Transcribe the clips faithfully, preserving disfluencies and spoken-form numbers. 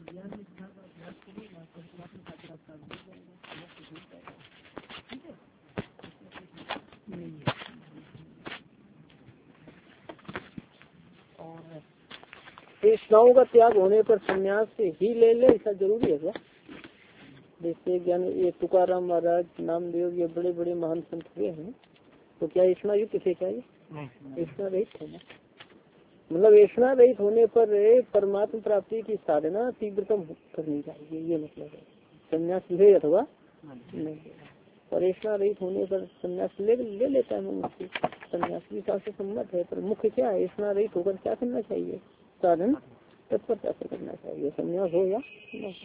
तृष्णाओं का त्याग होने पर संन्यास से ही ले ले, ऐसा जरूरी है क्या? जैसे ज्ञान ये तुकाराम महाराज, नामदेव, ये बड़े बड़े महान संत हुए हैं, तो क्या ऐसा युक्त थे? क्या ये ऐसा रहित है ना? मतलब ऐसा रहित होने पर परमात्मा प्राप्ति की साधना तीव्रतम करनी चाहिए, ये मतलब है। संन्यास ले अथवा नहीं, और ऐसा रहित होने पर संन्यास ले ले लेता है मनुष्य, संन्यास भी शास्त्र सम्मत है। पर मुख्य क्या है, ऐसा रहित होकर क्या करना चाहिए? साधन तत्परता से करना चाहिए, संन्यास हो या न।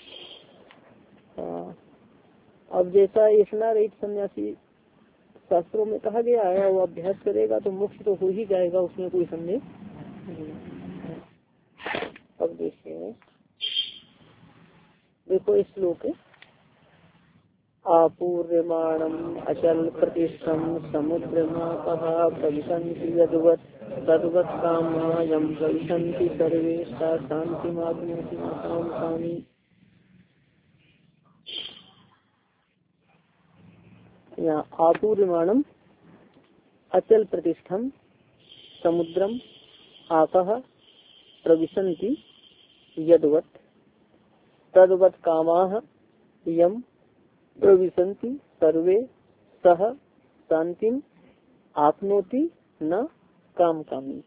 हाँ, अब जैसा ऐसा रहित सन्यासी शास्त्रों में कहा गया है, वो अभ्यास करेगा तो मोक्ष तो हो ही जाएगा, उसमें कोई संदेह नहीं। अब देखिए, देखो इस श्लोक आपूर्यमाणम अचल प्रतिष्ठम समुद्रमा प्रविशन्ति यद्वत् तद्वत् कामयं प्रविशन्ति सर्वे सा शान्तिमाप्नोति न कामी। यहाँ आपूर्यमाणम अचल प्रतिष्ठम समुद्रम आपः प्रविशन्ति यद्वत् तद्वत् कामाः यं प्रविशन्ति सर्वे सह शांतिम आपनोति न काम कामी।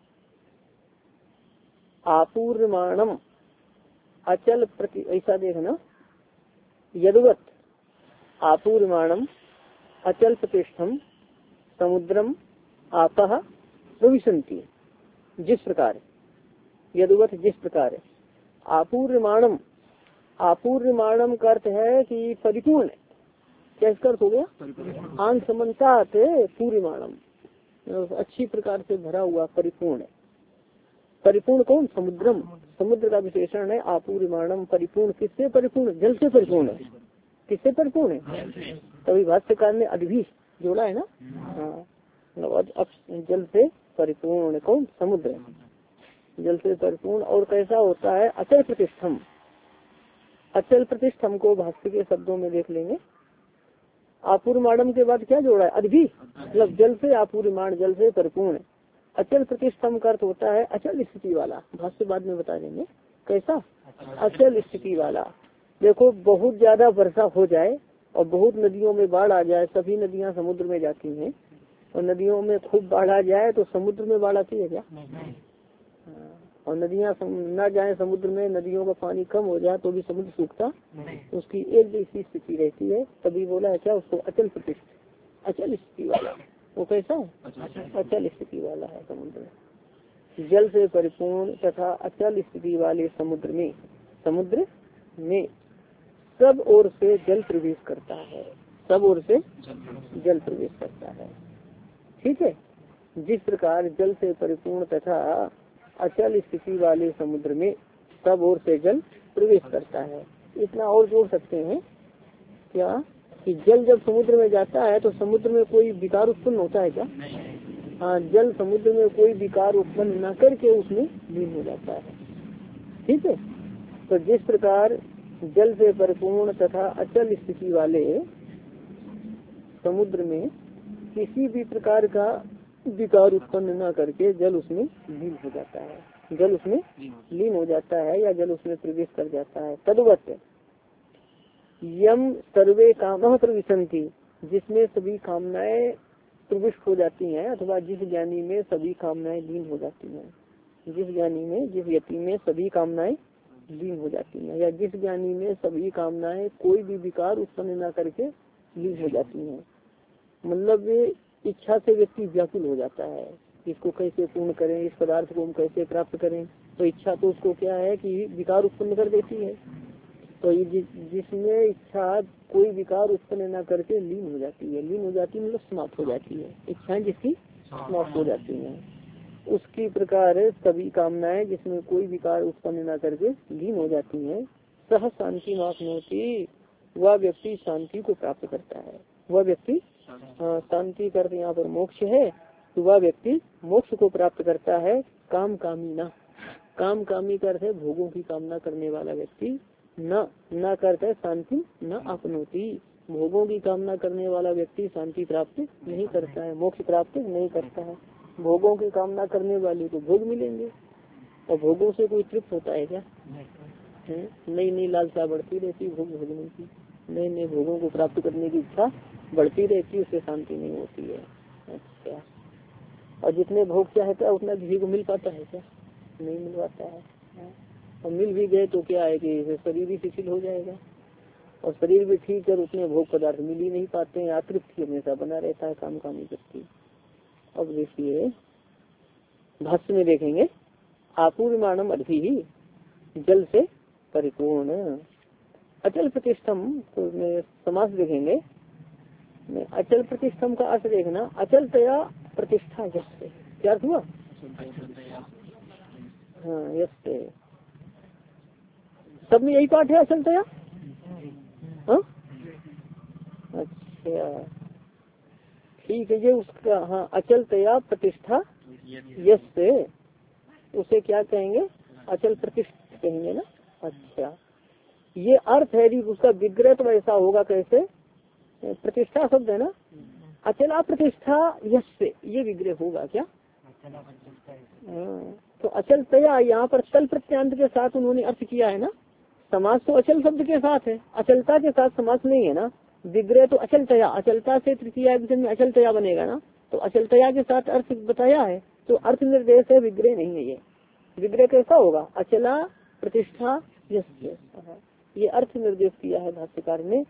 आपूर्यमाणम अचल प्रति, ऐसा देखना, यद्वत् आपूर्यमाणम अचल प्रतिष्ठम समुद्रम आपः प्रविशन्ति, जिस प्रकार, यद्वत् जिस प्रकार, आपूर्यमाणम, आपूर्यमाणम का अर्थ है कि परिपूर्ण, क्या इसका अर्थ हो गया? आंग समन्तात पूर्यमाणम, अच्छी प्रकार से भरा हुआ, परिपूर्ण। परिपूर्ण कौन? समुद्रम, समुद्र का विशेषण है आपूर्यमाणम। परिपूर्ण किससे परिपूर्ण? जल से परिपूर्ण है। किससे परिपूर्ण है? तभी भाष्यकार ने अद्भि जोड़ा है ना। हाँ, जल से परिपूर्ण कौन? समुद्र, जल से परिपूर्ण। और कैसा होता है? अचल प्रतिष्ठम, अचल प्रतिष्ठम को भाष्य के शब्दों में देख लेंगे। आपूर्यमाणम के बाद क्या जोड़ा है? अद्भि, मतलब जल से आपूर्यमाण, जल से परिपूर्ण। अचल प्रतिष्ठम का अर्थ होता है अचल स्थिति वाला। भाष्य बाद में बता देंगे कैसा अचल स्थिति वाला। देखो, बहुत ज्यादा वर्षा हो जाए और बहुत नदियों में बाढ़ आ जाए, सभी नदियां समुद्र में जाती हैं, और नदियों में खूब बाढ़ आ जाए तो समुद्र में बाढ़ आती है क्या? और नदियां न जाए समुद्र में, नदियों का पानी कम हो जाए तो भी समुद्र सूखता, उसकी एक जैसी स्थिति रहती है। तभी बोला है क्या उसको? अचल प्रतिष्ठ, अचल स्थिति वाला। वो कैसा है? अचल स्थिति वाला है समुद्र में। जल से परिपूर्ण तथा अचल स्थिति वाले समुद्र में, समुद्र में सब ओर से जल प्रवेश करता है, सब ओर से जल प्रवेश करता है। ठीक है, जिस प्रकार जल से परिपूर्ण तथा अचल स्थिति वाले समुद्र में सब ओर से जल प्रवेश करता है। इतना और जोड़ सकते हैं क्या कि जल जब समुद्र में जाता है तो समुद्र में कोई विकार उत्पन्न होता है क्या? हाँ, जल समुद्र में कोई विकार उत्पन्न न करके उसमें लीन हो जाता है। ठीक है, तो जिस प्रकार जल से परिपूर्ण तथा अचल स्थिति वाले समुद्र में किसी भी प्रकार का विकार उत्पन्न न करके जल उसमें लीन हो जाता है, जल उसमें लीन हो जाता है या जल उसमें प्रवेश कर जाता है। तद्वत् यम सर्वे कामः प्रविशन्ति, जिसमें सभी कामनाएं प्रविष्ट हो जाती हैं, अथवा जिस ज्ञानी में सभी कामनाएं लीन हो जाती हैं, जिस ज्ञानी में, जिस व्यक्ति में सभी कामनाएं लीन हो जाती हैं, या जिस ज्ञानी में सभी कामनाएं कोई भी विकार उत्पन्न न करके लीन हो जाती हैं। मतलब इच्छा से व्यक्ति व्याकुल हो जाता है, इसको कैसे पूर्ण करें, इस पदार्थ को हम कैसे प्राप्त करें। तो इच्छा तो उसको क्या है कि विकार उत्पन्न कर देती है। तो ये जिसमें इच्छा कोई विकार उत्पन्न न करके लीन हो जाती है, लीन हो जाती है मतलब समाप्त हो जाती है, इच्छाएं जिसकी समाप्त हो जाती हैं, उसकी प्रकार सभी कामनाएं जिसमें कोई विकार उत्पन्न न करके लीन हो जाती हैं। सह शांति मापनोति, वह व्यक्ति शांति को प्राप्त करता है। वह व्यक्ति शांति करते यहाँ पर मोक्ष है, तो वह व्यक्ति मोक्ष को प्राप्त करता है। काम कामी ना, काम कामी का अर्थ है भोगों की कामना करने वाला व्यक्ति, न न करता है शांति न अपनोती, भोगों की कामना करने वाला व्यक्ति शांति प्राप्त नहीं करता है, मोक्ष प्राप्त नहीं करता है। भोगों की कामना करने वाले को भोग मिलेंगे, और भोगों से कोई तृप्त होता है क्या? नई नई लालसा बढ़ती रहती भोग भोगने की, नए नए भोगों को प्राप्त करने की इच्छा बढ़ती रहती, उससे शांति नहीं होती है। अच्छा, और जितने भोग चाहता है उतना किसी को मिल पाता है क्या? नहीं मिल पाता है। और मिल भी गए तो क्या है कि शरीर भी शिथिल हो जाएगा, और शरीर भी ठीक है, उतने भोग पदार्थ मिल ही नहीं पाते हैं, अतृप्ति हमेशा बना रहता है काम कामी व्यक्ति। अब देखिए भाष्य में देखेंगे, आपूर्यमाणम अभी ही जल से परिपूर्ण, अचल प्रतिष्ठम, तो समास देखेंगे, अचल प्रतिष्ठम का अर्थ देखना, अचल तया प्रतिष्ठा यश, क्या अर्थ हुआ? हाँ यश, सब में यही पाठ है अचल तया। हाँ अच्छा ठीक है, ये उसका हाँ अचल तया प्रतिष्ठा यश से, उसे क्या कहेंगे? अचल प्रतिष्ठा कहेंगे ना। अच्छा, ये अर्थ है कि उसका विग्रह तो ऐसा होगा कैसे? प्रतिष्ठा शब्द है ना, अचला प्रतिष्ठा यश से, ये विग्रह होगा क्या? हाँ, तो अचल तया यहाँ पर तल प्रत्यांत के साथ उन्होंने अर्थ किया है ना। समास तो अचल शब्द के साथ है, अचलता के साथ समास नहीं है ना। विग्रह तो अचल तया, अचलता से तृतीय विषय में अचल तया बनेगा ना, तो अचल तया के साथ अर्थ बताया है, तो अर्थ निर्देश है, विग्रह नहीं है। ये विग्रह कैसा होगा? अचला प्रतिष्ठा यश, ये अर्थ निर्देश किया है भाष्यकार ने।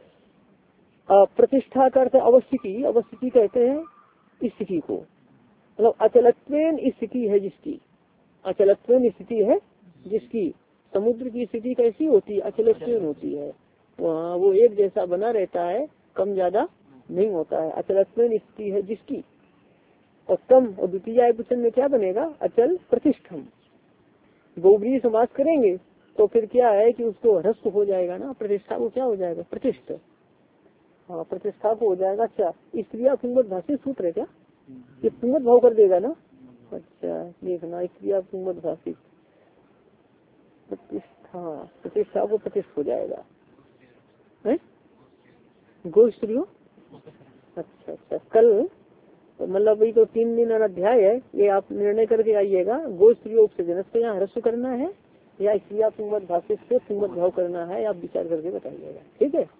प्रतिष्ठा का अर्थ अवस्थी की, अवस्थी कहते हैं स्थिति को, मतलब अचलत्वेन स्थिति है जिसकी, अचलत्वेन स्थिति है जिसकी। समुद्र की स्थिति कैसी होती है? अचलत्वेन होती है, वहाँ वो एक जैसा बना रहता है, कम ज्यादा नहीं होता है, अचलत्वेन स्थिति है जिसकी। और कम और द्वितीय वचन में क्या बनेगा? अचल प्रतिष्ठम। बहुब्रीहि समास करेंगे तो फिर क्या है कि उसको ह्रस्व हो जाएगा ना, प्रतिष्ठा को क्या हो जाएगा? प्रतिष्ठा, हाँ प्रतिष्ठा को हो जाएगा। अच्छा, स्त्रिया पुंगत भाषी सूत्र है क्या? ये पुंगत भाव कर देगा ना। अच्छा देखना, स्त्रिया पुंगत भाषी प्रतिष्ठा, प्रतिष्ठा को प्रतिष्ठ हो जाएगा है गो स्त्रियों। अच्छा अच्छा, कल मतलब वही तो तीन दिन अध्याय है, ये आप निर्णय करके आइएगा, गो स्त्रियों से जनस को यहाँ ह्रस्व करना है या स्त्रिया पुंगत भाषी से पुंगत भाव करना है, आप विचार करके बताइएगा, ठीक है?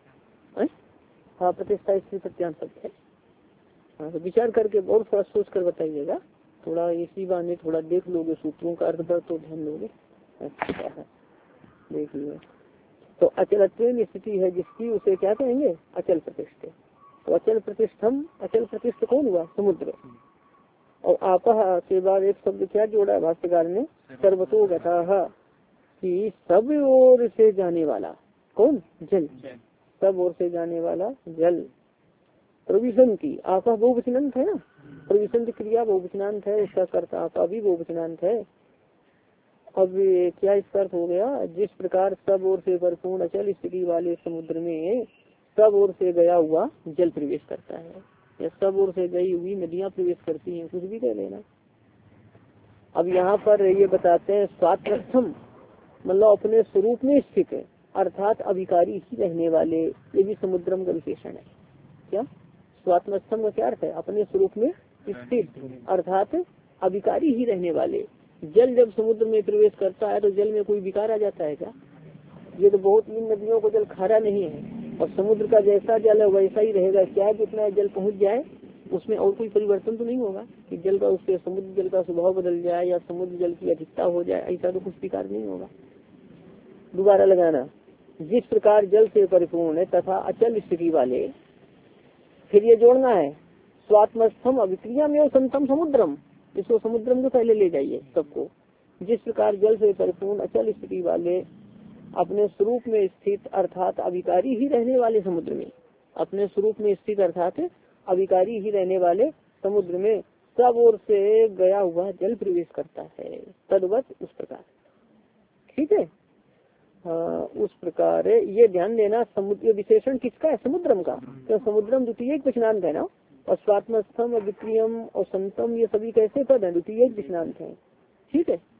हाँ प्रतिष्ठा स्त्री प्रत्यांत शब्द है। हाँ तो विचार करके बहुत थोड़ा सोच कर बताइएगा, थोड़ा इसी बहाने थोड़ा देख लोगे सूत्रों का अर्थ पर तो ध्यान दोगे। अच्छा है, देखिए तो अचलत्वेन स्थिति है जिसकी, उसे क्या कहेंगे? अचल प्रतिष्ठा। तो अचल प्रतिष्ठम, अचल प्रतिष्ठा कौन हुआ? समुद्र। और आपह के बाद एक शब्द क्या जोड़ा भाष्यकार ने? सर्वतो गतः, कि सब ओर से जाने वाला। कौन? जल, सब ओर से जाने वाला जल। प्रविशन की, आपा बहुवचनांत है ना, प्रविशन की क्रिया बहुवचनांत है, उसका कर्ता आपा भी बहुवचनांत है। अब क्या इसका अर्थ हो गया? जिस प्रकार सब ओर से परिपूर्ण अचल स्थिति वाले समुद्र में सब ओर से गया हुआ जल प्रवेश करता है, या सब ओर से गई हुई नदियां प्रवेश करती हैं, कुछ भी कह लेना। अब यहाँ पर ये बताते हैं स्वात्मस्थम, मतलब अपने स्वरूप में स्थित है, अर्थात अभिकारी ही रहने वाले, ये भी समुद्रम का विशेषण है। क्या स्वात्मस्थम का क्या अर्थ है? अपने स्वरूप में स्थित, अर्थात अभिकारी ही रहने वाले। जल जब समुद्र में प्रवेश करता है तो जल में कोई विकार आ जाता है क्या? ये तो बहुत इन नदियों को जल खारा नहीं है, और समुद्र का जैसा जल है वैसा ही रहेगा, क्या जितना जल पहुंच जाए उसमें और कोई परिवर्तन तो नहीं होगा कि जल का, उसके समुद्र जल का स्वभाव बदल जाए या समुद्र जल की अधिकता हो जाए, ऐसा तो कुछ विकार नहीं होगा। दोबारा लगाना, जिस प्रकार जल से परिपूर्ण है तथा अचल स्थिति वाले, फिर ये जोड़ना है स्वात्मस्थम अभिक्रिया में संतम समुद्रम, इसको समुद्रम को पहले ले जाइए सबको। जिस प्रकार जल से परिपूर्ण अचल स्थिति वाले अपने स्वरूप में स्थित अर्थात अभिकारी ही रहने वाले समुद्र में, अपने स्वरूप में स्थित अर्थात अभिकारी ही रहने वाले समुद्र में सब ओर से गया हुआ जल प्रवेश करता है, तद्वत उस प्रकार, ठीक है। हाँ उस प्रकार ये ध्यान देना, समुद्र विशेषण किसका है? समुद्रम का। तो समुद्रम द्वितीय विषनांत है ना, और स्वात्मस्थम विक्रियम और संतम ये सभी कैसे पद है? द्वितीय विषनांत है, ठीक है।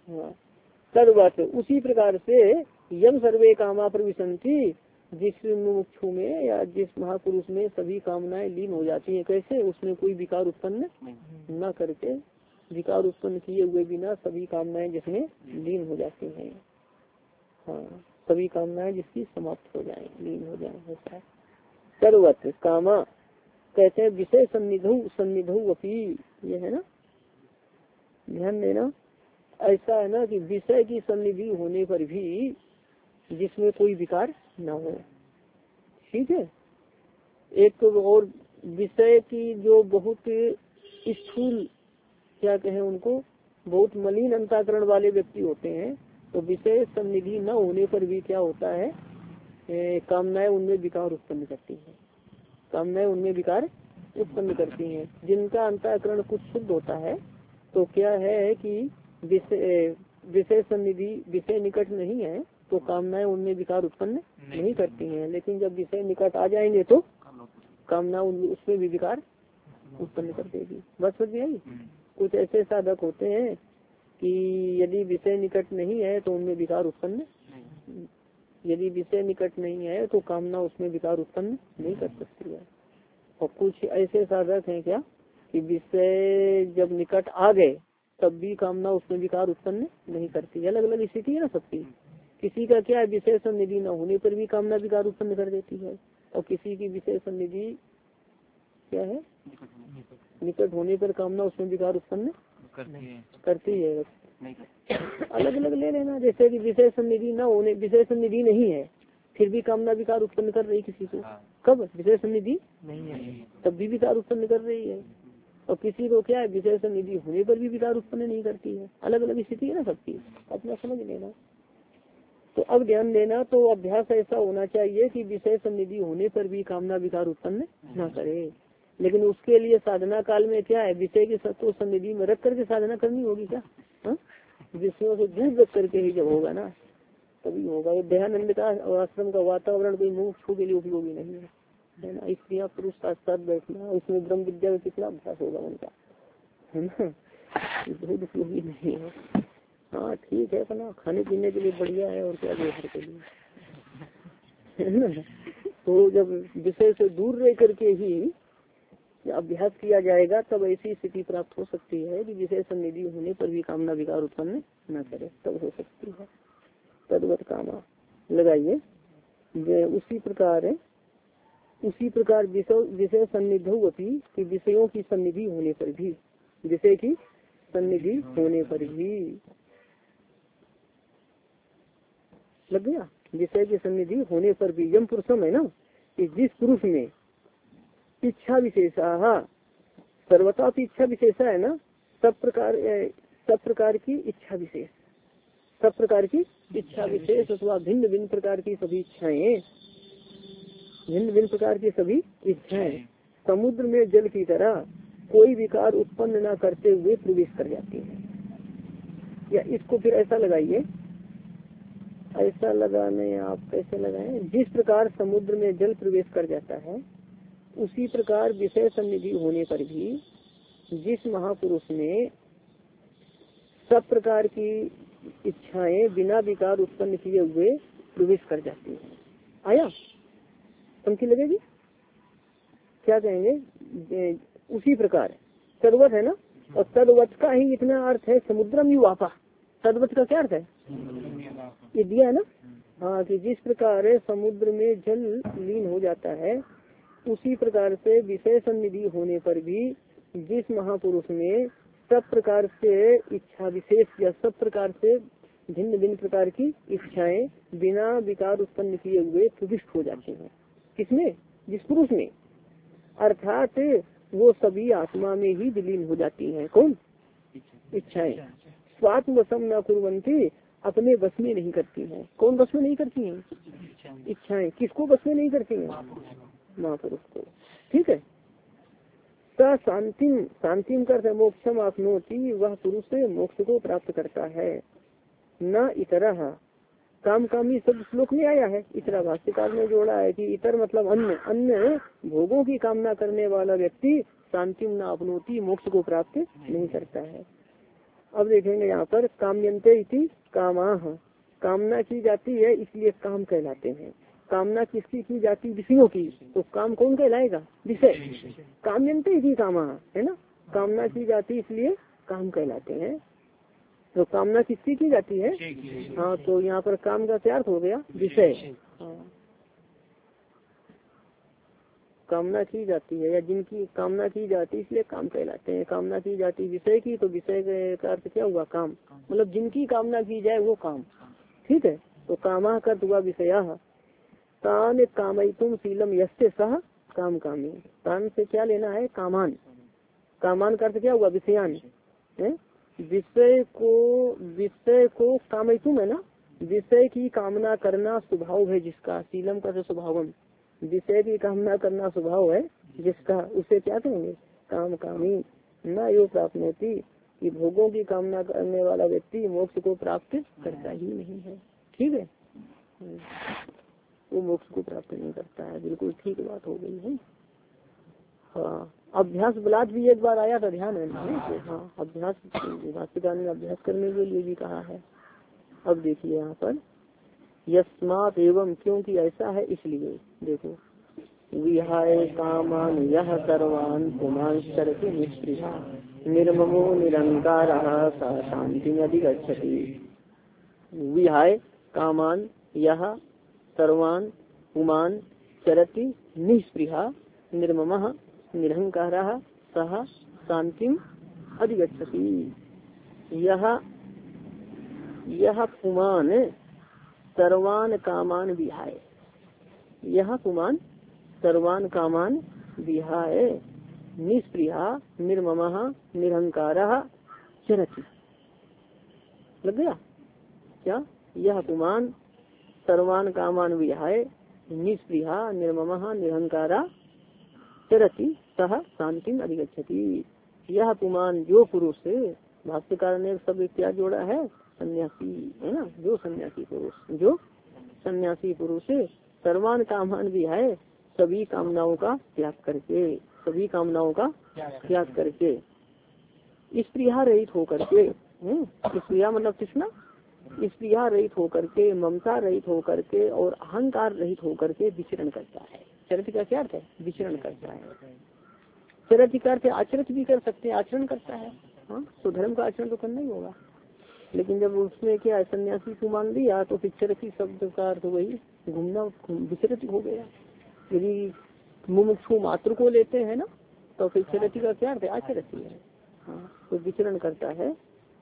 हाँ तद्वत उसी प्रकार से यम सर्वे कामा प्रविशंति, जिस मुमुक्षु में या जिस महापुरुष में सभी कामनाएं लीन हो जाती हैं। कैसे? उसमें कोई विकार उत्पन्न न करके, विकार उत्पन्न किए हुए बिना सभी कामनाएं जिसमें लीन हो जाती हैं। हाँ सभी कामनाएं जिसकी समाप्त हो जाए, लीन हो जाए, ऐसा है। सर्वत कामा कहते हैं विषय सन्निधु सन्निधु अपी, ये है ना, ध्यान देना। ऐसा है ना कि विषय की सन्निधि होने पर भी जिसमें कोई विकार न हो, ठीक है। एक तो और विषय की जो बहुत स्थूल क्या कहें उनको, बहुत मलिन अंतःकरण वाले व्यक्ति होते हैं, तो विषय सन्निधि न होने पर भी क्या होता है, ए, कामनाएं उनमें विकार उत्पन्न करती हैं, कामनाएं उनमें विकार उत्पन्न करती हैं। जिनका अंतःकरण कुछ शुद्ध होता है तो क्या है कि विषय विषय सन्निधि, विषय निकट नहीं है तो कामनाएं उनमें विकार उत्पन्न नहीं, नहीं करती हैं। लेकिन जब विषय निकट आ जाएंगे तो कामना उसमें भी विकार उत्पन्न कर देगी। बस समझ में आई। कुछ ऐसे साधक होते हैं कि यदि विषय निकट नहीं है तो उनमें विकार उत्पन्न, यदि विषय निकट नहीं है तो कामना उसमें विकार उत्पन्न नहीं कर सकती है। और कुछ ऐसे साधक हैं क्या कि विषय जब निकट आ गए तब भी कामना उसमें विकार उत्पन्न नहीं करती। अलग अलग स्थिति है ना सबकी। किसी का क्या है, विषय सन्निधि न होने पर भी कामना विकार उत्पन्न कर देती है, और किसी की विषय सन्निधि क्या है, निकट होने पर कामना उसमें विकार उत्पन्न करती है। अलग अलग ले लेना। जैसे कि विषय सन्निधि न होने, विषय सन्निधि नहीं है फिर भी कामना विकार उत्पन्न कर रही किसी को, कब विषय सन्निधि नहीं है तब भी विकार उत्पन्न कर रही है। और किसी को क्या है, विषय सन्निधि होने पर भी विकार उत्पन्न नहीं करती है। अलग अलग स्थिति है ना सबकी, अपना समझ लेना। तो अब ध्यान देना, तो अभ्यास ऐसा होना चाहिए कि विषय सन्निधि होने पर भी कामना विकार उत्पन्न न करे। लेकिन उसके लिए साधना काल में क्या है, विषय की सत्व सन्निधि में रख करके साधना करनी होगी क्या, विषयों से दूर रख करके ही जब होगा ना तभी होगा। दयानंद का आश्रम का वातावरण कोई मुमुक्षु के लिए उपयोगी नहीं है, है ना। स्त्रियाँ पुरुष साथ साथ बैठना, उसमें ब्रह्म विद्या में कितना अभ्यास होगा उनका, है ना, बहुत उपयोगी नहीं है। हाँ ठीक है अपना खाने पीने के लिए बढ़िया है और क्या व्यवहार के लिए, है ना। तो जब विषय से दूर रह करके ही अभ्यास किया जाएगा तब ऐसी स्थिति प्राप्त हो सकती है कि विषय सन्निधि होने पर भी कामना विकार उत्पन्न न करे, तब हो सकती है। तद्वत कामा लगाइए। उसी प्रकार उसी प्रकार विषय विषय सन्निधि होती कि विषयों की सन्निधि होने पर भी, विषय की सन्निधि होने पर भी लग गया, विषय की सन्निधि होने पर भी यम पुरुषम है ना, कि जिस पुरुष में इच्छा विशेषा, सर्वता की इच्छा विशेषा है ना, सब प्रकार सब प्रकार की इच्छा विशेष, सब प्रकार की इच्छा विशेष अथवा भिन्न भिन्न प्रकार की सभी इच्छाएं, भिन्न भिन्न प्रकार की सभी इच्छाएं समुद्र में जल की तरह कोई विकार उत्पन्न न करते हुए प्रवेश कर जाती है। या इसको फिर ऐसा लगाइए, ऐसा लगाने आप कैसे लगाएं, जिस प्रकार समुद्र में जल प्रवेश कर जाता है उसी प्रकार विषय सन्निधि होने पर भी जिस महापुरुष में सब प्रकार की इच्छाएं बिना विकार उत्पन्न किए हुए प्रवेश कर जाती है। आया पंक्ति लगेगी, क्या कहेंगे, उसी प्रकार तद्वत है ना, और तद्वत का ही इतना अर्थ है समुद्रम युवापा। तद्वत का क्या अर्थ है, ये दिया है ना, हाँ, कि जिस प्रकार समुद्र में जल लीन हो जाता है उसी प्रकार से विषय सन्निधि होने पर भी जिस महापुरुष में सब प्रकार से इच्छा विशेष या सब प्रकार से भिन्न भिन्न प्रकार की इच्छाएं बिना विकार उत्पन्न किए हुए प्रविष्ट हो जाती हैं। किसमें, जिस पुरुष में, अर्थात वो सभी आत्मा में ही विलीन हो जाती हैं। कौन, इच्छाएं स्वात्म वशम न कुर्वन्ति, अपने बस में नहीं करती हैं। कौन बस में नहीं करती हैं, इच्छाएं। किसको बस में नहीं करती हैं, महापुरुष को, ठीक है। सा शांतिम, शांतिम करते मोक्षम आपनोति, वह पुरुष से मोक्ष को प्राप्त करता है। न इतरह, काम कामी शब्द श्लोक में आया है, इतरा भाष्यकार ने जोड़ा है कि इतर मतलब अन्य, अन्य भोगों की कामना करने वाला व्यक्ति शांतिम न अपनोति, मोक्ष को प्राप्त नहीं करता है। अब देखेंगे यहाँ पर काम्यन्ते इति कामाः, कामना की जाती है इसलिए काम कहलाते हैं। कामना किसकी की जाती, विषयों की, तो काम कौन कहलाएगा, विषय। काम्यन्ते इति कामाः है ना, कामना की जाती इसलिए काम कहलाते हैं। तो कामना किसकी की जाती है, हाँ, तो यहाँ पर काम का क्या अर्थ हो गया, विषय। हाँ, कामना की जाती है या जिनकी कामना की जाती है इसलिए काम कहलाते हैं। कामना की जाती विषय की, तो विषय का अर्थ क्या हुआ, काम, मतलब जिनकी कामना की जाए वो काम, ठीक है। तो कामा का हुआ विषया, तान कामयितुम शीलम यस्य सह काम कामी, तान से क्या लेना है, कामान, कामान का अर्थ क्या हुआ, विषयान है, विषय को, विषय को कामयितुम है ना, विषय की कामना करना स्वभाव है जिसका, शीलम का स्वभावम, विषय की कामना करना स्वभाव है जिसका, उसे क्या कहेंगे, काम कामी। न यो प्राप्नोति, कि भोगों की कामना करने वाला व्यक्ति मोक्ष को प्राप्त करता ही नहीं है, ठीक है, वो मोक्ष को प्राप्त नहीं करता है, बिल्कुल ठीक बात हो गई है। हाँ, अभ्यास बलात् भी एक बार आया था, ध्यान है ना, हाँ, अभ्यास भाष्यकार ने अभ्यास करने के लिए भी कहा है। अब देखिए यहाँ पर यस्मात् एवं, क्योंकि ऐसा है इसलिए, देखो, विहाय कामान यह सर्वान पुमान शरति निष्पृहा निर्ममो निरंकार सा शांति अधिगच्छति। विहाय कामान यह सर्वान पुमान चरति निष्पृहा निर्ममः निरहंकारः सह शांतिम अधिगच्छति। यह यह पुमान सर्वान कामान विहाय, यह पुमान सर्वान कामान विहाय निष्प्रिया निर्ममः निरहंकारः चरति। लग गया क्या, यह पुमान सर्वान कामान विहाय निष्प्रिया निर्ममः निरहंकारः चरति सह शांतिम अधिगच्छति। यह पुमान जो पुरुष, भाष्यकार ने सब क्या जोड़ा है, सन्यासी है ना, जो सन्यासी पुरुष, जो सन्यासी पुरुष सर्वान कामान भी है, सभी कामनाओं का त्याग करके, सभी कामनाओं का त्याग करके, स्त्रिया रहित होकर के, स्त्रिया मतलब कृष्णा, स्त्रिया रहित होकर के, ममता रहित होकर के और अहंकार रहित होकर के विचरण करता है। चरित्र का क्या अर्थ है, विचरण करता है। चरित्र का अर्थ आचरित भी कर सकते हैं, आचरण करता है, हाँ, तो धर्म का आचरण तो करना ही होगा। लेकिन जब उसमें क्या है, सन्यासी को मान लिया तो फिर चरती शब्द का अर्थ वही घूमना, विचरित हो गया। यदि मुमुक्षु मात्र को लेते हैं ना, तो फिर चरती का क्या अर्थ है, आचरती है, हाँ, तो विचरण करता है।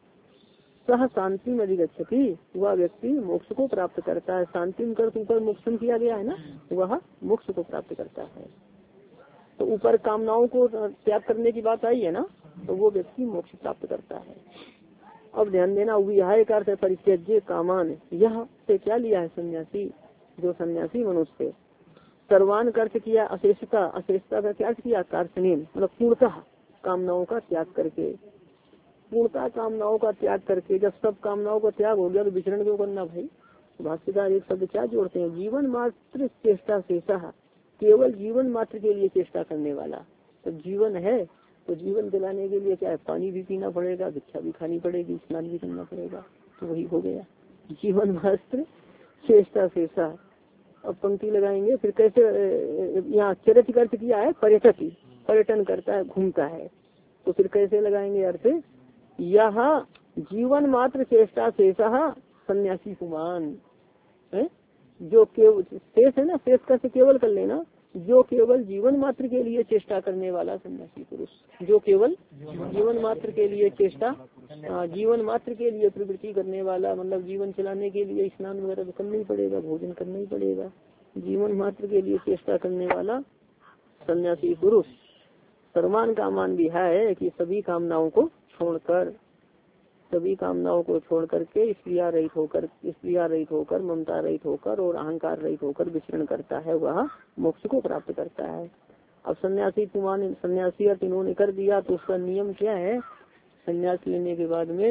सह शांति में अधिगच्छति, वह व्यक्ति मोक्ष को प्राप्त करता है। शांति कर ऊपर मोक्षम किया गया है ना, वह मोक्ष को प्राप्त करता है। तो ऊपर कामनाओं को त्याग करने की बात आई है ना, तो वो व्यक्ति मोक्ष प्राप्त करता है। अब ध्यान देना, विहाय का अर्थ है परित्यज्य कामान, यह से क्या लिया है, सन्यासी, जो सन्यासी मनुष्य। सर्वान का अर्थ किया अशेषता, अशेषता का क्या अर्थ किया, कार्षणीय, मतलब पूर्णतः कामनाओं का त्याग करके, पूर्णतः कामनाओं का त्याग करके। जब सब कामनाओं का त्याग हो गया तो विचरण क्यों करना भाई। भाष्यकार एक शब्द क्या जोड़ते हैं, जीवन मात्र चेष्टा शेषा, केवल जीवन मात्र के लिए चेष्टा करने वाला। तो जीवन है तो जीवन दिलाने के लिए क्या है, पानी भी पीना पड़ेगा, भिक्षा भी खानी पड़ेगी, स्नान भी करना पड़ेगा, तो वही हो गया जीवन मात्र चेष्टा शेषा। अब पंक्ति लगाएंगे फिर कैसे, यहाँ चरित्र का अर्थ किया है पर्यटक, पर्यटन करता है, घूमता है, तो फिर कैसे लगाएंगे अर्थ, यह जीवन मात्र चेष्टा शेषा सन्यासी कुमान है, जो केवल शेष है ना, शेष का से केवल कर लेना, जो केवल जीवन मात्र के लिए चेष्टा करने वाला सन्यासी पुरुष, जो केवल जीवन मात्र के लिए चेष्टा, जीवन मात्र के लिए प्रवृत्ति करने वाला, मतलब जीवन चलाने के लिए स्नान वगैरह तो करना ही पड़ेगा, भोजन करना ही पड़ेगा, जीवन मात्र के लिए चेष्टा करने वाला सन्यासी पुरुष। सर्वान कामान भी है कि सभी कामनाओं को छोड़कर, सभी कामनाओं को छोड़ करके स्त्रिया रहित होकर, स्त्रिया रहित होकर, ममता रहित होकर और अहंकार रहित होकर विचरण करता है, वह मोक्ष को प्राप्त करता है। अब सन्यासी कुमार, सन्यासी अर्थ इन्होंने कर दिया, तो उसका नियम क्या है, सन्यास लेने के बाद में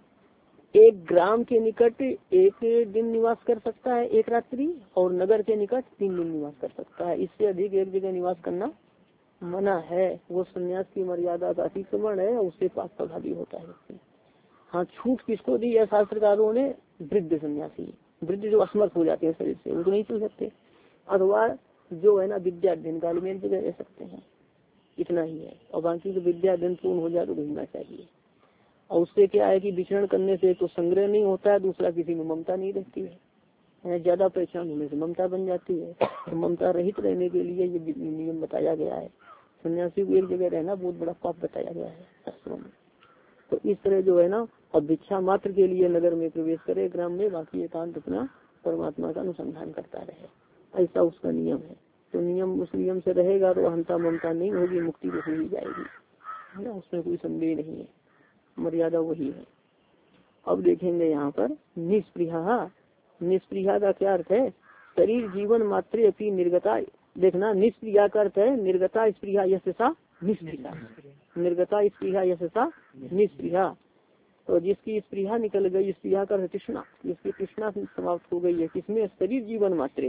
एक ग्राम के निकट एक दिन निवास कर सकता है, एक रात्रि, और नगर के निकट तीन दिन निवास कर सकता है। इससे अधिक एक जगह निवास करना मना है, वो सन्यास की मर्यादा का अतिक्रमण है, उससे पाप प्रभावी होता है। हाँ, छूट किसको दी है शास्त्रकारों ने? वृद्ध सन्यासी, वृद्ध जो असमर्थ हो जाते हैं शरीर से, वो तो नहीं छू सकते। अथवा जो है ना विद्या अध्ययन काल में जगह रह सकते हैं, इतना ही है। और बाकी तो विद्या अध्ययन पूर्ण हो जाए तो घूमना चाहिए। और उससे क्या है कि विचरण करने से तो संग्रह नहीं होता है, दूसरा किसी में ममता नहीं रहती है, ज्यादा पहचान होने से ममता बन जाती है। तो ममता रहित रहने के लिए ये नियम बताया गया है। सन्यासी को एक जगह रहना बहुत बड़ा पाप बताया गया है शास्त्रों में। तो इस तरह जो है ना, और भिक्षा मात्र के लिए नगर में प्रवेश करे, ग्राम में, बाकी एकांत अपना परमात्मा का अनुसंधान करता रहे, ऐसा उसका नियम है। तो नियम उस नियम से रहेगा तो अहंता ममता नहीं होगी, मुक्ति तो हो ही जाएगी, है ना, उसमें कोई संदेह नहीं है, मर्यादा वही है। अब देखेंगे यहाँ पर निष्प्रिया। निष्प्रिया का क्या अर्थ है? शरीर जीवन मात्र अपनी निर्गता। देखना, निष्प्रिया का अर्थ है निर्गता स्प्रिया यशसा निष्प्रिया, निर्गता स्प्रिया यशसा निष्प्रिया। तो जिसकी स्प्रिया निकल गई, स्प्रिया का तृष्णा, जिसकी तृष्णा समाप्त हो गई है, किसमें? शरीर जीवन मात्र।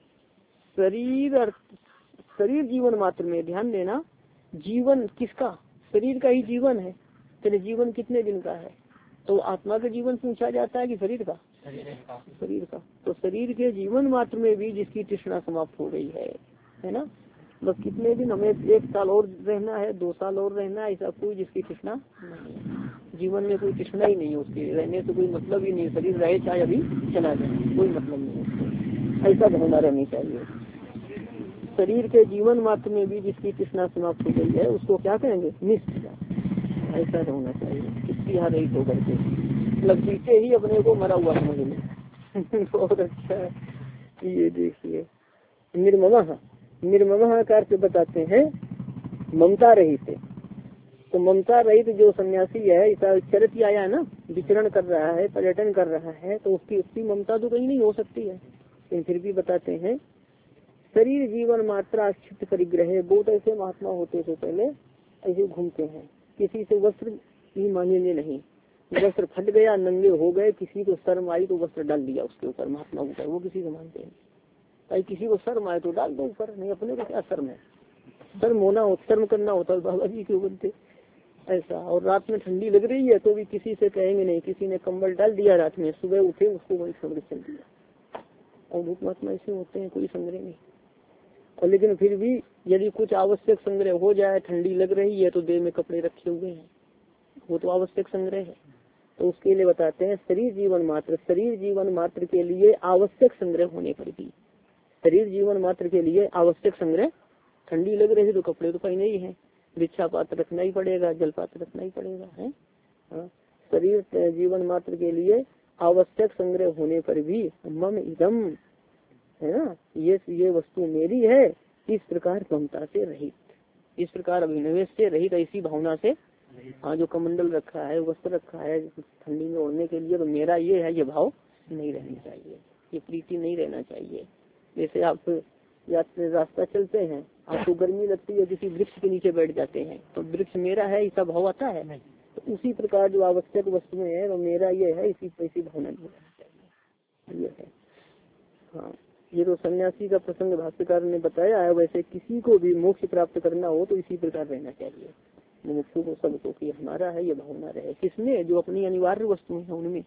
शरीर शरीर जीवन मात्र में ध्यान देना, जीवन किसका? शरीर का ही जीवन है। तेरे जीवन कितने दिन का है? तो आत्मा का जीवन पूछा जाता है कि शरीर का? शरीर का। तो शरीर के जीवन मात्र में भी जिसकी तृष्णा समाप्त हो गई है, है ना, बस कितने दिन, हमें एक साल और रहना है, दो साल और रहना है, ऐसा कोई जिसकी तृष्णा नहीं है, जीवन में कोई तृष्णा ही नहीं है, उसके रहने से कोई मतलब ही नहीं, शरीर रहे चाहे अभी चला जाए, कोई मतलब नहीं है, ऐसा भावना रहनी चाहिए। शरीर के जीवन मात्र में भी जिसकी तृष्णा समाप्त हो गई है उसको क्या कहेंगे? निष्क्रिया, ऐसा होना चाहिए, स्त्रिया रहित होकर के, मतलब जीते ही अपने को मरा हुआ समझ में। बहुत अच्छा है। ये देखिए, निर्ममः, निर्ममः का अर्थ बताते हैं ममता रहित। तो ममता रहित जो सन्यासी है, ऐसा चरित्र आया है ना, विचरण कर रहा है, पर्यटन कर रहा है, तो उसकी उसकी ममता तो कहीं नहीं हो सकती है, लेकिन फिर भी बताते हैं शरीर जीवन मात्रा क्षिप्त परिग्रह। बहुत ऐसे महात्मा होते थे पहले, ऐसे घूमते हैं, किसी से वस्त्र ही मांगेंगे नहीं, वस्त्र फट गया, नंगे हो गए, किसी को शर्म आई तो वस्त्र डाल दिया उसके ऊपर, महात्मा ऊपर, वो किसी को मानते हैं। भाई किसी को शर्म आए तो डाल दो ऊपर, नहीं अपने को क्या शर्म है, शर्म होना हो, शर्म करना होता है, बाबा जी क्यों बनते ऐसा। और रात में ठंडी लग रही है तो भी किसी से कहेंगे नहीं, किसी ने कंबल डाल दिया रात में, सुबह उठे उसको वही छोड़ के चल दिया। और बहुत महात्मा ऐसे होते हैं, कोई संग्रह नहीं। और लेकिन फिर भी यदि कुछ आवश्यक संग्रह हो जाए, ठंडी लग रही है तो देह में कपड़े रखे हुए हैं, वो तो आवश्यक संग्रह है। तो उसके लिए बताते हैं शरीर जीवन मात्र, शरीर जीवन मात्र के लिए आवश्यक संग्रह होने पर भी, शरीर जीवन मात्र के लिए आवश्यक संग्रह, ठंडी लग रही है तो कपड़े तो पहने ही है, भिक्षा पात्र रखना ही पड़ेगा, जल पात्र रखना ही पड़ेगा, है हाँ। शरीर जीवन मात्र के लिए आवश्यक संग्रह होने पर भी मम इदम, है ना, ये ये वस्तु मेरी है, इस प्रकार ममता से रहित, इस प्रकार अभिनिवेश से रहित, ऐसी भावना से, हाँ, जो कमंडल रखा है, वस्त्र रखा है ठंडी में ओढ़ने के लिए, तो मेरा ये है, ये भाव नहीं रहनी चाहिए, ये प्रीति नहीं रहना चाहिए। जैसे आप रास्ता चलते हैं, आपको गर्मी लगती है, किसी वृक्ष के नीचे बैठ जाते हैं, तो वृक्ष मेरा है ऐसा भाव आता है। तो उसी प्रकार जो आवश्यक वस्तुएं है वो मेरा ये है, इसी ऐसी भावना नहीं रहनी चाहिए, ये है। हाँ, ये तो सन्यासी का प्रसंग भाष्यकार ने बताया है। वैसे किसी को भी मोक्ष प्राप्त करना हो तो इसी प्रकार रहना चाहिए, मुमुक्षु को सबको कि हमारा है ये भावना रहे, किसमें? जो अपनी अनिवार्य वस्तुएं हैं उनमें।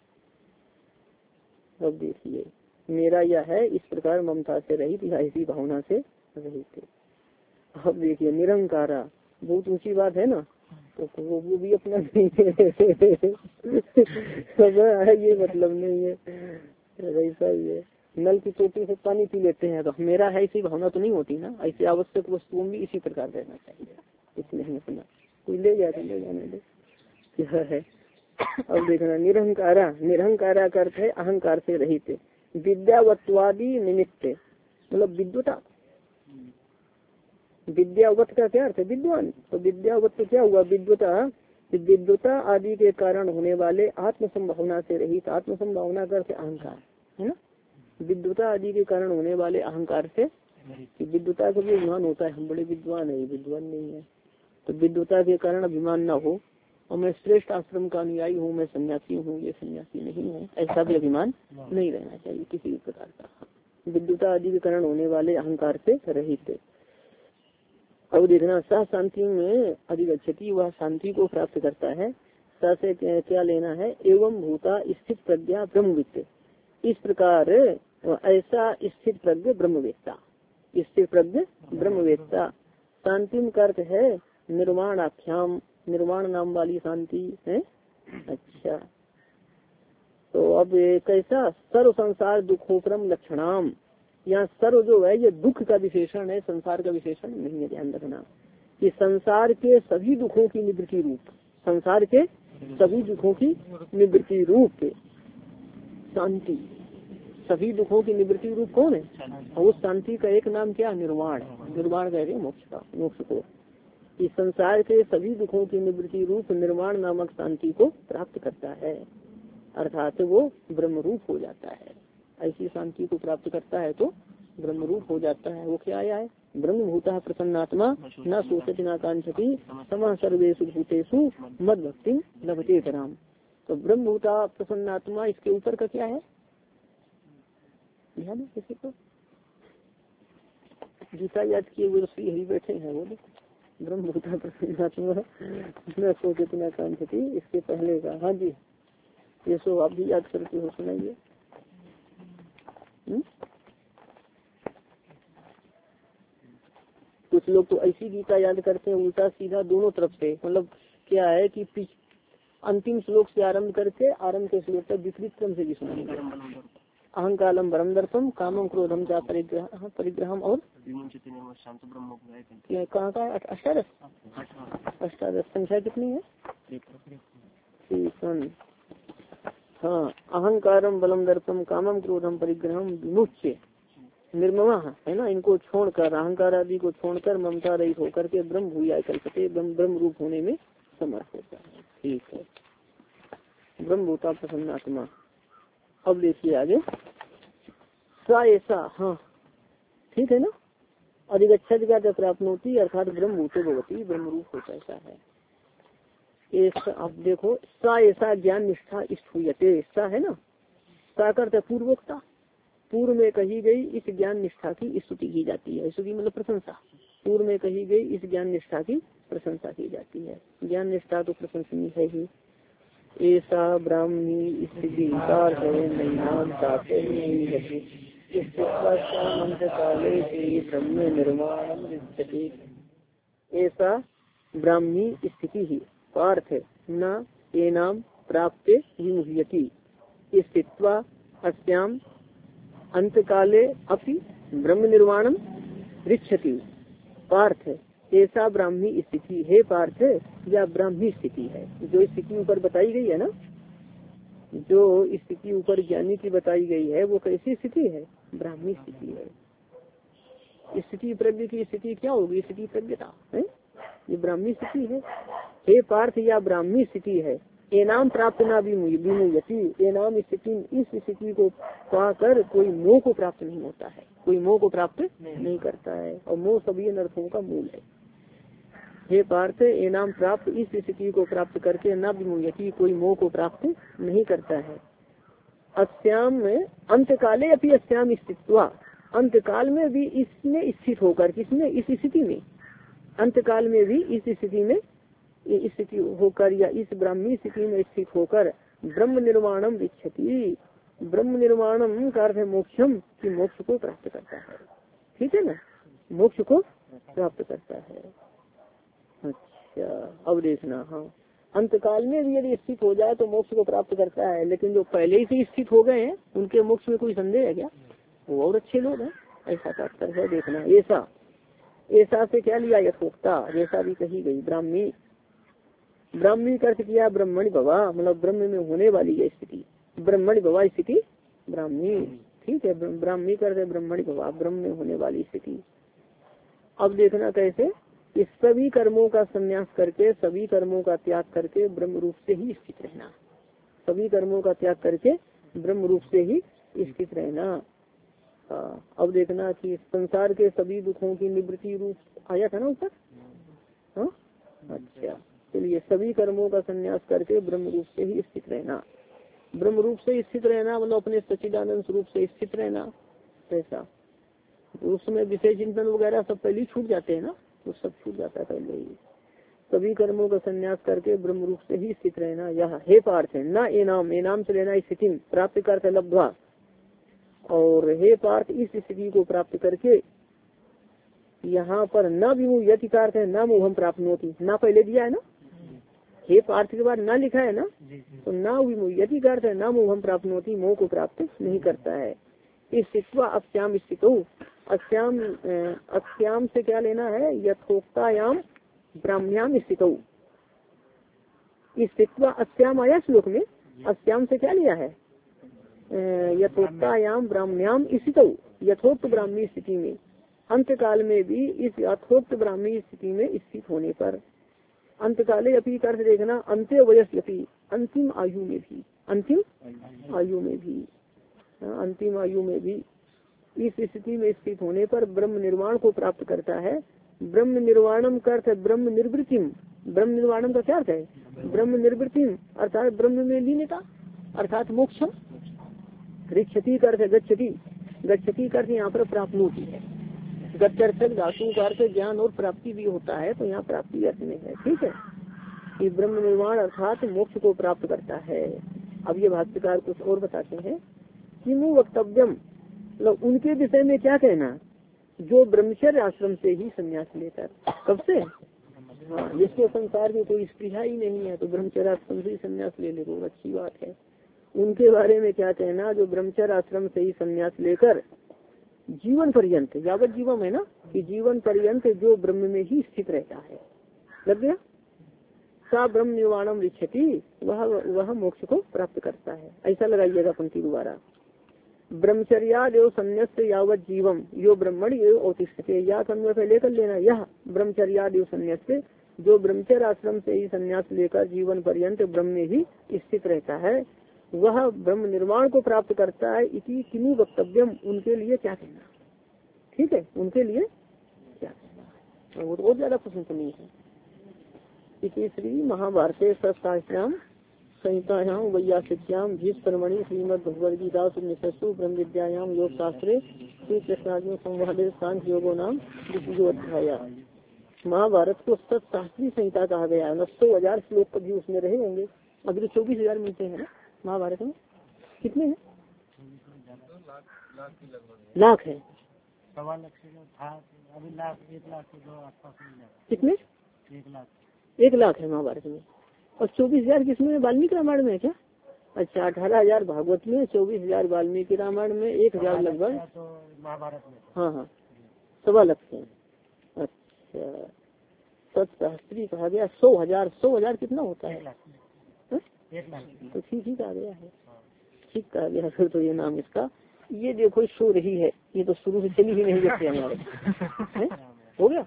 अब देखिए, मेरा यह है, इस प्रकार ममता से रहित या इसी भावना से रहित। अब देखिए निरंकारा, बहुत ऊंची बात है ना, तो वो, वो भी अपना नहीं है, ये मतलब नहीं है, वैसा ही है। नल की टोटी से पानी पी लेते हैं तो मेरा है इसी भावना तो नहीं होती ना, ऐसे आवश्यक वस्तुओं में इसी प्रकार रहना चाहिए, इसलिए अपना कोई ले जाए तो ले जाने दे, यह है। अब देखना निरहंकारा, निरहंकारा का अर्थ है अहंकार से रहित, विद्यावत्वादि निमित्त, मतलब विद्वता, विद्यावत का क्या अर्थ है? विद्वान। तो विद्यावत तो क्या हुआ? विद्वता, विद्वता आदि के कारण होने वाले आत्म संभावना से रहित, आत्म संभावना का अर्थ अहंकार, है ना, विद्वता आदि के कारण होने वाले अहंकार से, विद्वता का भी अभिमान होता है, हम बड़े विद्वान है, विद्वान नहीं है, तो विद्वता के कारण अभिमान न हो, और मैं श्रेष्ठ आश्रम का अनुयायी हूँ, मैं सन्यासी हूँ, ये सन्यासी नहीं है, ऐसा भी अभिमान नहीं रहना चाहिए किसी भी प्रकार का, विद्वता आदि के कारण होने वाले अहंकार से रहित। अब देखना, सह शांति में अधिगच्छति, वह शांति को प्राप्त करता है, सा से क्या लेना है, एवं भूता स्थित प्रज्ञा ब्रह्मविद, इस प्रकार ऐसा स्थित प्रज्ञ ब्रह्मवेत्ता, स्थित प्रज्ञ ब्रह्मवेत्ता। शांति का अर्थ है निर्वाण आख्याम, निर्वाण नाम वाली शांति है। अच्छा, तो अब कैसा, सर्व संसार दुखोपरम लक्षणाम, यहाँ सर्व जो है ये दुख का विशेषण है, संसार का विशेषण नहीं है। ध्यान रखना कि संसार के सभी दुखों की निवृत्ति रूप, संसार के सभी दुखों की निवृत्ति रूप शांति, सभी दुखों की निवृत्ति रूप कौन है, और उस शांति का एक नाम क्या, निर्वाण। निर्वाण कह रहे मोक्ष का, मोक्ष को। इस संसार के सभी दुखों की निवृत्ति रूप निर्वाण नामक शांति को प्राप्त करता है, अर्थात वो ब्रह्म रूप हो जाता है। ऐसी शांति को प्राप्त करता है तो ब्रह्म रूप हो जाता है। वो क्या आया है, ब्रह्म भूता प्रसन्नात्मा न सोचति न कांक्षति सम सर्वेषु भूतेषु मद भक्ति लभते राम। तो ब्रह्म भूता प्रसन्नात्मा, इसके ऊपर का क्या है, ध्यान है किसी को, गीता याद किए हुए श्री हरि बैठे हैं, बोले ब्रह्म भूता प्रसन्नात्मा न सोचति न कांक्षति, इसके पहले का। हाँ जी, ये सो आप भी याद करके हो, सुनाइए। कुछ लोग तो ऐसी गीता याद करते हैं उल्टा सीधा दोनों तरफ से, मतलब क्या है कि अंतिम श्लोक से आरंभ करके आरंभ के श्लोक तक विपरीत क्रम से भी सुनाएंगे। अहंकालम परम दर्पम कामम क्रोधम चा परिग्रह परिग्रहम और कहाँ का है, अष्टादश अष्टादश संख्या कितनी है, हाँ। अहंकारम बलम दर्पम कामम क्रोधम परिग्रहम विमुच्य निर्ममा है ना, इनको छोड़कर, अहंकार आदि को छोड़कर ममता रहित होकर के ब्रह्म भूया कल्पते, ब्रह्म ब्रह्म रूप होने में समर्थ होता है। ठीक है, ब्रह्म भूता प्रसन्नात्मा। अब देखिए आगे, सा ऐसा, हाँ ठीक है ना, अधिगच्छति का प्राप्त होती अर्थात ब्रह्म भूतो भगवती, ब्रह्म रूप होता ऐसा है। ऐसा अब देखो, सा ऐसा ज्ञान निष्ठा स्थूयते, सा है ना, सा करते पूर्वोक्ता, पूर्व में कही गई इस ज्ञान निष्ठा की स्तुति की जाती है। स्तुति मतलब प्रशंसा, पूर्व में कही गई इस ज्ञान निष्ठा की प्रशंसा की जाती है। ज्ञान निष्ठा तो प्रशंसनीय है ही। ऐसा ब्राह्मी स्थिति काले से ब्रह्म निर्माण, ऐसा ब्राह्मी स्थिति ही पार्थ न एनाम प्राप्ते विमुह्यति स्थित्वा अस्याम अंतकाले अपि ब्रह्म निर्वाणम रिच्छति। पार्थ ऐसा ब्राह्मी स्थिति है, पार्थ या ब्राह्मी स्थिति है, जो स्थिति ऊपर बताई गई है ना, जो स्थिति ऊपर ज्ञानी की बताई गई है वो कैसी स्थिति है, ब्राह्मी स्थिति है। स्थिति प्रज्ञ की स्थिति क्या होगी, स्थिति प्रज्ञता है, ये ब्राह्मी स्थिति है। हे पार्थ या ब्राह्मी स्थिति है, एनाम प्राप्त ना विमुह्यति, एनाम स्थिति, इस स्थिति को पाकर कोई मोह को प्राप्त नहीं होता है, कोई मोह को प्राप्त नहीं करता है, और मोह सभी अनर्थों का मूल है। हे पार्थ एनाम प्राप्त, इस स्थिति को प्राप्त करके न विमुह्यति, कोई मोह को प्राप्त नहीं करता है। अस्याम में अंतकाले अपनी अस्याम स्थित्वा, अंतकाल में भी इसमें स्थित होकर, किसमें, इस स्थिति में, अंतकाल में भी इस स्थिति में स्थिति होकर या इस ब्राह्मी स्थिति में स्थित होकर ब्रह्म निर्वाणम इच्छति, ब्रह्म निर्वाणम का अर्थ है मोक्षम, की मोक्ष को प्राप्त करता है। ठीक है ना, मोक्ष को प्राप्त करता है। अच्छा, अब देखना, हाँ अंतकाल में भी यदि स्थित हो जाए तो मोक्ष को प्राप्त करता है, लेकिन जो पहले ही से स्थित हो गए हैं उनके मोक्ष में कोई संदेह है क्या, वो और अच्छे लोग हैं, ऐसा तात्पर्य है। देखना, ऐसा ऐसा से क्या लिया, यथोक्ता, जैसा भी कही गई। ब्राह्मी, ब्राह्मी का अर्थ किया ब्रह्मणि भवा, मतलब ब्रह्म में होने वाली है स्थिति, ब्रह्मणि भवा स्थिति ब्राह्मी। ठीक है, ब्राह्मी का अर्थ है ब्रह्मणि भवा, ब्रह्म में होने वाली स्थिति। अब देखना कैसे, इस सभी कर्मों का संन्यास करके, सभी कर्मों का त्याग करके ब्रह्म रूप से ही स्थित रहना, सभी कर्मों का त्याग करके ब्रह्म रूप से ही स्थित रहना। अब देखना कि संसार के सभी दुखों की निवृत्ति रूप आया था ना ऊपर, हाँ अच्छा, चलिए सभी कर्मों का संन्यास करके ब्रह्म रूप से ही स्थित रहना। ब्रह्म रूप से स्थित रहना मतलब अपने सच्चिदानंद स्वरूप से स्थित रहना, ऐसा। तो उसमें विषय चिंतन वगैरह सब पहले ही छूट जाते हैं ना, तो सब छूट जाता है पहले ही। सभी कर्मों का संन्यास करके ब्रह्म रूप से ही स्थित रहना। यह हे पार्थ है न एनाम, एनाम से लेना स्थिति प्राप्त करते लब्धवा, और हे पार्थ इस स्थिति को प्राप्त करके यहाँ पर न विमुह्यति का अर्थ है न मोहम प्राप्त होती, ना पहले दिया है ना, हे पार्थ के बाद ना लिखा है ना, तो न विमुह्यति का अर्थ है न मोहम प्राप्त होती, मोह को प्राप्त नहीं करता है। इस स्थित्वा अस्याम स्थितो, अस्याम अस्याम से क्या लेना है, यथोक्तायाम ब्राह्म्याम स्थितौ, स्थित्वा अस्याम आया श्लोक में, अस्याम से क्या लिया है, यथोक्तायाम ब्राह्म्याम स्थितौ, यथोक्त ब्राह्मी स्थिति में, अंत काल में भी इस यथोक्त ब्राह्मी स्थिति में स्थित होने पर, अंत काले अपी कर देखना, अंत्य वयस अपी, अंतिम आयु में भी, अंतिम आयु में भी, अंतिम आयु में भी इस स्थिति में स्थित होने पर ब्रह्म निर्वाण को प्राप्त करता है। ब्रह्म निर्वाणम का अर्थ है ब्रह्म निर्वृतिम, ब्रह्म निर्वाणम का क्या अर्थ है, ब्रह्म निर्वृतिम अर्थात ब्रह्म में लीनता, अर्थात मोक्षम। रिक्षति का अर्थ है गच्छति, गच्छति का अर्थ यहाँ पर प्राप्त होती है, गत्यर्थक धातु का अर्थ ज्ञान और प्राप्ति भी होता है, तो यहाँ प्राप्ति अर्थ में है, ठीक है। ये ब्रह्म निर्वाण अर्थात मोक्ष को प्राप्त करता है। अब ये भाष्यकार कुछ और बताते हैं, किमु वक्तव्यम, मतलब उनके विषय में क्या कहना, जो ब्रह्मचर्य आश्रम से ही संन्यास लेकर, कब से, हाँ जिसको संसार में कोई स्पृहा ही नहीं है तो ब्रह्मचर्य आश्रम से ही संन्यास ले ले, तो अच्छी बात है। उनके बारे में क्या कहना, जो ब्रह्मचर्य आश्रम से ही संन्यास लेकर जीवन पर्यंत, यावत जीवन है ना कि जीवन पर्यंत जो ब्रह्म में ही स्थित रहता है, लग गया, सा ब्रह्म निर्वाणम रिक्षति, वह वह मोक्ष को प्राप्त करता है। ऐसा लगाइएगा पंक्ति दोबारा, ब्रह्मचर्यादेव संन्यास यावत जीवम यो ब्रह्मण एव अवतिष्ठते, या कन्वर्ट लेकर लेना, यह ब्रह्मचर्यादेव संन्यास, जो ब्रह्मचर्य आश्रम से ही संन्यास लेकर जीवन पर्यंत ब्रह्म में ही स्थित रहता है, वह ब्रह्म निर्वाण को प्राप्त करता है। इति किनु वक्तव्यम, उनके लिए क्या कहना, ठीक है, उनके लिए क्या कहना, वो बहुत ज्यादा प्रश्न तो नहीं है। इति श्री महाभारते शास्त्रायाम संहितायाम वैयासिक्याम भीष्मर्मणि श्रीमद् भगवद्गीता उपनिषत्सु ब्रह्म विद्यायाम योग शास्त्रे श्री कृष्णार्जुन संवादे सांख्य योगो नाम द्वितीयोध्याय। महाभारत को सतशास्त्री संहिता कहा गया है, सौ हजार श्लोक भी उसमें रहे होंगे। अभी तो चौबीस हजार मिलते हैं ना महाभारत में, कितने हैं, लाख है, सवा लाख, अभी लाख, एक लाख के दो आसपास, कितने, एक लाख, एक लाख है महाभारत में, और चौबीस हजार किसमें, वाल्मीकि रामायण में है क्या, अच्छा अठारह हजार भागवत में, चौबीस हजार वाल्मीकि रामायण में, एक हजार लगभग महाभारत में, हाँ हाँ सवा लाख है। अच्छा सतशास्त्री कहा गया, सौ हजार, सौ हजार कितना होता है, एक लाख, तो ठीक ही कहा गया है, ठीक कहा गया फिर तो ये नाम इसका। ये देखो सो रही है, ये तो शुरू से चली ही नहीं जाती हमारे, हो गया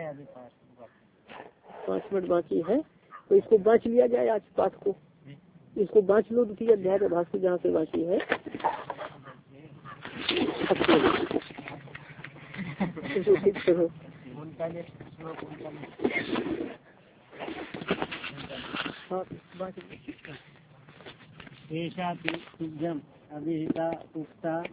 पाँच मिनट बाकी है, तो इसको बांच लिया जाए आज पाठ को, इसको बांच लो द्वितीय अध्याय का भाष्य जहाँ से बाकी है, हाँ अभिहिता उक्ता